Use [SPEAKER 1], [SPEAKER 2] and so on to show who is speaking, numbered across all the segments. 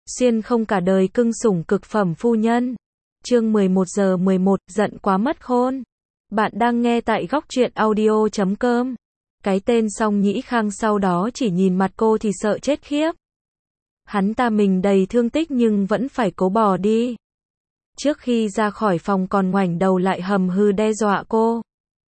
[SPEAKER 1] Xuyên không cả đời cưng sủng cực phẩm phu nhân. Chương 11:11, giận quá mất khôn. Bạn đang nghe tại góc truyện audio.com. Cái tên Song Nhĩ Khang sau đó chỉ nhìn mặt cô thì sợ chết khiếp. Hắn ta mình đầy thương tích nhưng vẫn phải cố bỏ đi. Trước khi ra khỏi phòng còn ngoảnh đầu lại hầm hừ đe dọa cô.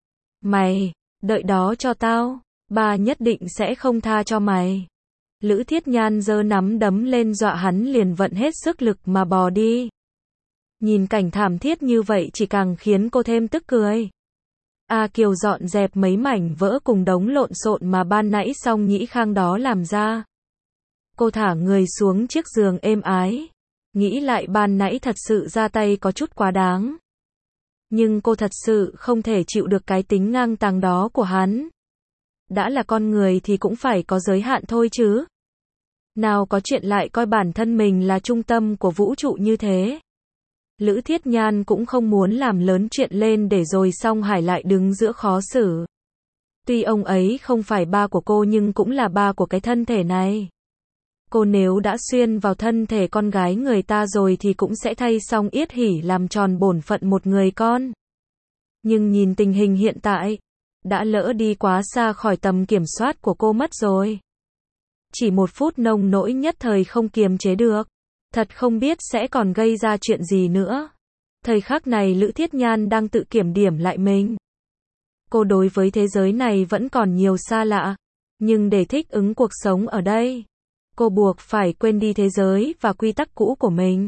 [SPEAKER 1] Mày, đợi đó cho tao, ba nhất định sẽ không tha cho mày. Lữ Thiết Nhan giơ nắm đấm lên dọa hắn liền vận hết sức lực mà bò đi. Nhìn cảnh thảm thiết như vậy chỉ càng khiến cô thêm tức cười. A Kiều dọn dẹp mấy mảnh vỡ cùng đống lộn xộn mà ban nãy Song Nhĩ Khang đó làm ra. Cô thả người xuống chiếc giường êm ái. Nghĩ lại ban nãy thật sự ra tay có chút quá đáng. Nhưng cô thật sự không thể chịu được cái tính ngang tàng đó của hắn. Đã là con người thì cũng phải có giới hạn thôi chứ. Nào có chuyện lại coi bản thân mình là trung tâm của vũ trụ như thế. Lữ Thiết Nhan cũng không muốn làm lớn chuyện lên để rồi Song Hải lại đứng giữa khó xử. Tuy ông ấy không phải ba của cô nhưng cũng là ba của cái thân thể này. Cô nếu đã xuyên vào thân thể con gái người ta rồi thì cũng sẽ thay Song Yết Hỉ làm tròn bổn phận một người con. Nhưng nhìn tình hình hiện tại, đã lỡ đi quá xa khỏi tầm kiểm soát của cô mất rồi. Chỉ một phút nông nỗi nhất thời không kiềm chế được. Thật không biết sẽ còn gây ra chuyện gì nữa. Thời khắc này Lữ Thiết Nhan đang tự kiểm điểm lại mình. Cô đối với thế giới này vẫn còn nhiều xa lạ. Nhưng để thích ứng cuộc sống ở đây, cô buộc phải quên đi thế giới và quy tắc cũ của mình.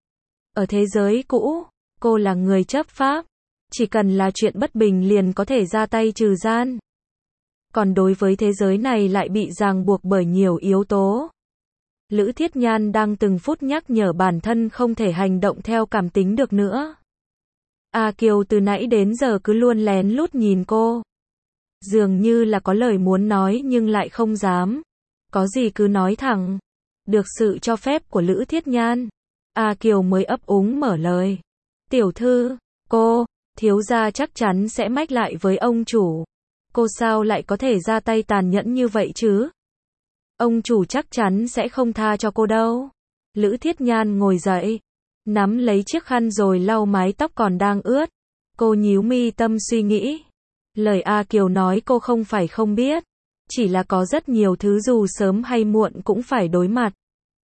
[SPEAKER 1] Ở thế giới cũ, cô là người chấp pháp. Chỉ cần là chuyện bất bình liền có thể ra tay trừ gian. Còn đối với thế giới này lại bị ràng buộc bởi nhiều yếu tố. Lữ Thiết Nhan đang từng phút nhắc nhở bản thân không thể hành động theo cảm tính được nữa. A Kiều từ nãy đến giờ cứ luôn lén lút nhìn cô. Dường như là có lời muốn nói nhưng lại không dám. Có gì cứ nói thẳng. Được sự cho phép của Lữ Thiết Nhan, A Kiều mới ấp úng mở lời. Tiểu thư, cô, thiếu gia chắc chắn sẽ mách lại với ông chủ. Cô sao lại có thể ra tay tàn nhẫn như vậy chứ? Ông chủ chắc chắn sẽ không tha cho cô đâu. Lữ Thiết Nhan ngồi dậy, nắm lấy chiếc khăn rồi lau mái tóc còn đang ướt. Cô nhíu mi tâm suy nghĩ. Lời A Kiều nói cô không phải không biết. Chỉ là có rất nhiều thứ dù sớm hay muộn cũng phải đối mặt.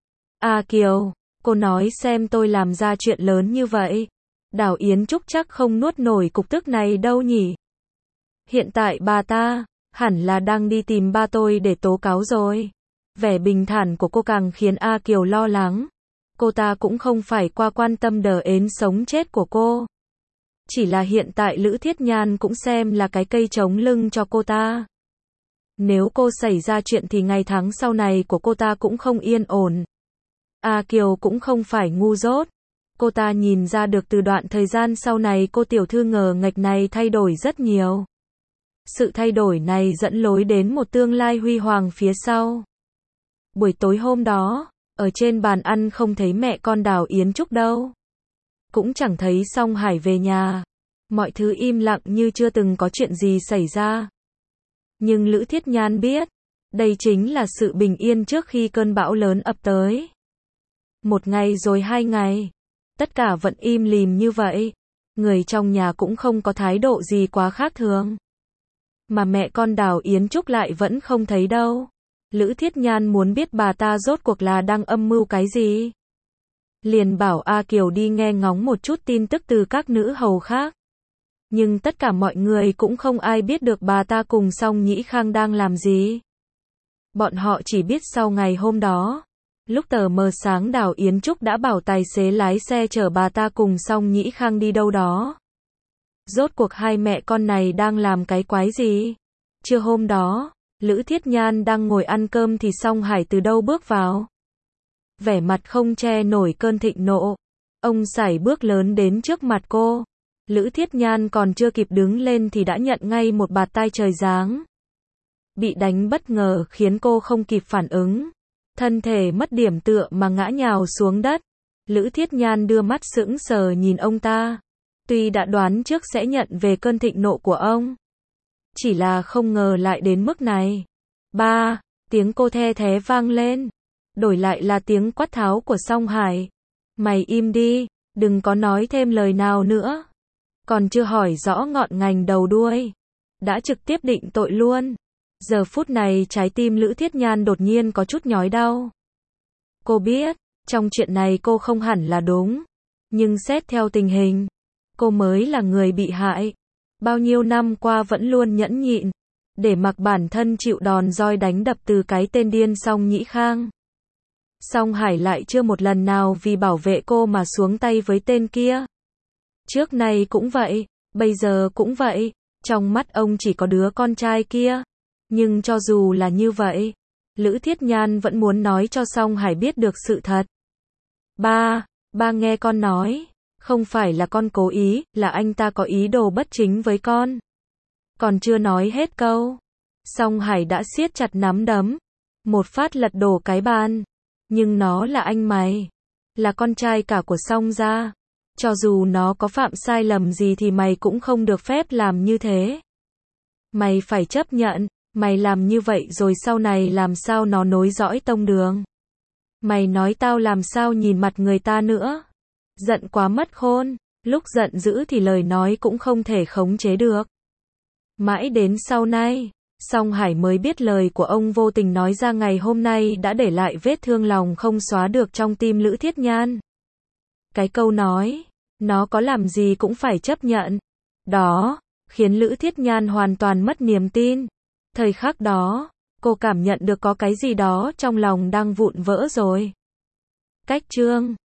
[SPEAKER 1] A Kiều, cô nói xem tôi làm ra chuyện lớn như vậy. Đào Yến Trúc chắc không nuốt nổi cục tức này đâu nhỉ. Hiện tại bà ta, hẳn là đang đi tìm ba tôi để tố cáo rồi. Vẻ bình thản của cô càng khiến A Kiều lo lắng. Cô ta cũng không phải qua quan tâm đờ ến sống chết của cô. Chỉ là hiện tại Lữ Thiết Nhan cũng xem là cái cây chống lưng cho cô ta. Nếu cô xảy ra chuyện thì ngày tháng sau này của cô ta cũng không yên ổn. A Kiều cũng không phải ngu dốt. Cô ta nhìn ra được từ đoạn thời gian sau này cô tiểu thư ngờ nghệch này thay đổi rất nhiều. Sự thay đổi này dẫn lối đến một tương lai huy hoàng phía sau. Buổi tối hôm đó, ở trên bàn ăn không thấy mẹ con Đào Yến Trúc đâu. Cũng chẳng thấy Song Hải về nhà. Mọi thứ im lặng như chưa từng có chuyện gì xảy ra. Nhưng Lữ Thiết Nhan biết, đây chính là sự bình yên trước khi cơn bão lớn ập tới. Một ngày rồi 2 ngày, tất cả vẫn im lìm như vậy. Người trong nhà cũng không có thái độ gì quá khác thường. Mà mẹ con Đào Yến Trúc lại vẫn không thấy đâu. Lữ Thiết Nhan muốn biết bà ta rốt cuộc là đang âm mưu cái gì. Liền bảo A Kiều đi nghe ngóng một chút tin tức từ các nữ hầu khác. Nhưng tất cả mọi người cũng không ai biết được bà ta cùng Song Nhĩ Khang đang làm gì. Bọn họ chỉ biết sau ngày hôm đó, lúc tờ mờ sáng Đào Yến Trúc đã bảo tài xế lái xe chở bà ta cùng Song Nhĩ Khang đi đâu đó. Rốt cuộc hai mẹ con này đang làm cái quái gì? Trưa hôm đó, Lữ Thiết Nhan đang ngồi ăn cơm thì Song Hải từ đâu bước vào. Vẻ mặt không che nổi cơn thịnh nộ. Ông sải bước lớn đến trước mặt cô. Lữ Thiết Nhan còn chưa kịp đứng lên thì đã nhận ngay một bạt tai trời giáng. Bị đánh bất ngờ khiến cô không kịp phản ứng. Thân thể mất điểm tựa mà ngã nhào xuống đất. Lữ Thiết Nhan đưa mắt sững sờ nhìn ông ta. Tuy đã đoán trước sẽ nhận về cơn thịnh nộ của ông. Chỉ là không ngờ lại đến mức này. Ba, tiếng cô the thé vang lên. đổi lại là tiếng quát tháo của Song Hải. Mày im đi, đừng có nói thêm lời nào nữa. Còn chưa hỏi rõ ngọn ngành đầu đuôi, đã trực tiếp định tội luôn. Giờ phút này trái tim Lữ Thiết Nhan đột nhiên có chút nhói đau. Cô biết, trong chuyện này cô không hẳn là đúng. Nhưng xét theo tình hình, cô mới là người bị hại. Bao nhiêu năm qua vẫn luôn nhẫn nhịn, để mặc bản thân chịu đòn roi đánh đập từ cái tên điên Song Nhĩ Khang. Song Hải lại chưa một lần nào vì bảo vệ cô mà xuống tay với tên kia. Trước nay cũng vậy, bây giờ cũng vậy, trong mắt ông chỉ có đứa con trai kia. Nhưng cho dù là như vậy, Lữ Thiết Nhan vẫn muốn nói cho Song Hải biết được sự thật. Ba nghe con nói, không phải là con cố ý, là anh ta có ý đồ bất chính với con. Còn chưa nói hết câu, Song Hải đã siết chặt nắm đấm, một phát lật đổ cái bàn. Nhưng nó là anh mày, là con trai cả của Song gia. Cho dù nó có phạm sai lầm gì thì mày cũng không được phép làm như thế. Mày phải chấp nhận, mày làm như vậy rồi sau này làm sao nó nối dõi tông đường. Mày nói tao làm sao nhìn mặt người ta nữa. Giận quá mất khôn, lúc giận dữ thì lời nói cũng không thể khống chế được. Mãi đến sau này, Song Hải mới biết lời của ông vô tình nói ra ngày hôm nay đã để lại vết thương lòng không xóa được trong tim Lữ Thiết Nhan. Cái câu nói, nó có làm gì cũng phải chấp nhận. Đó, khiến Lữ Thiết Nhan hoàn toàn mất niềm tin. Thời khắc đó, cô cảm nhận được có cái gì đó trong lòng đang vụn vỡ rồi. Cách chương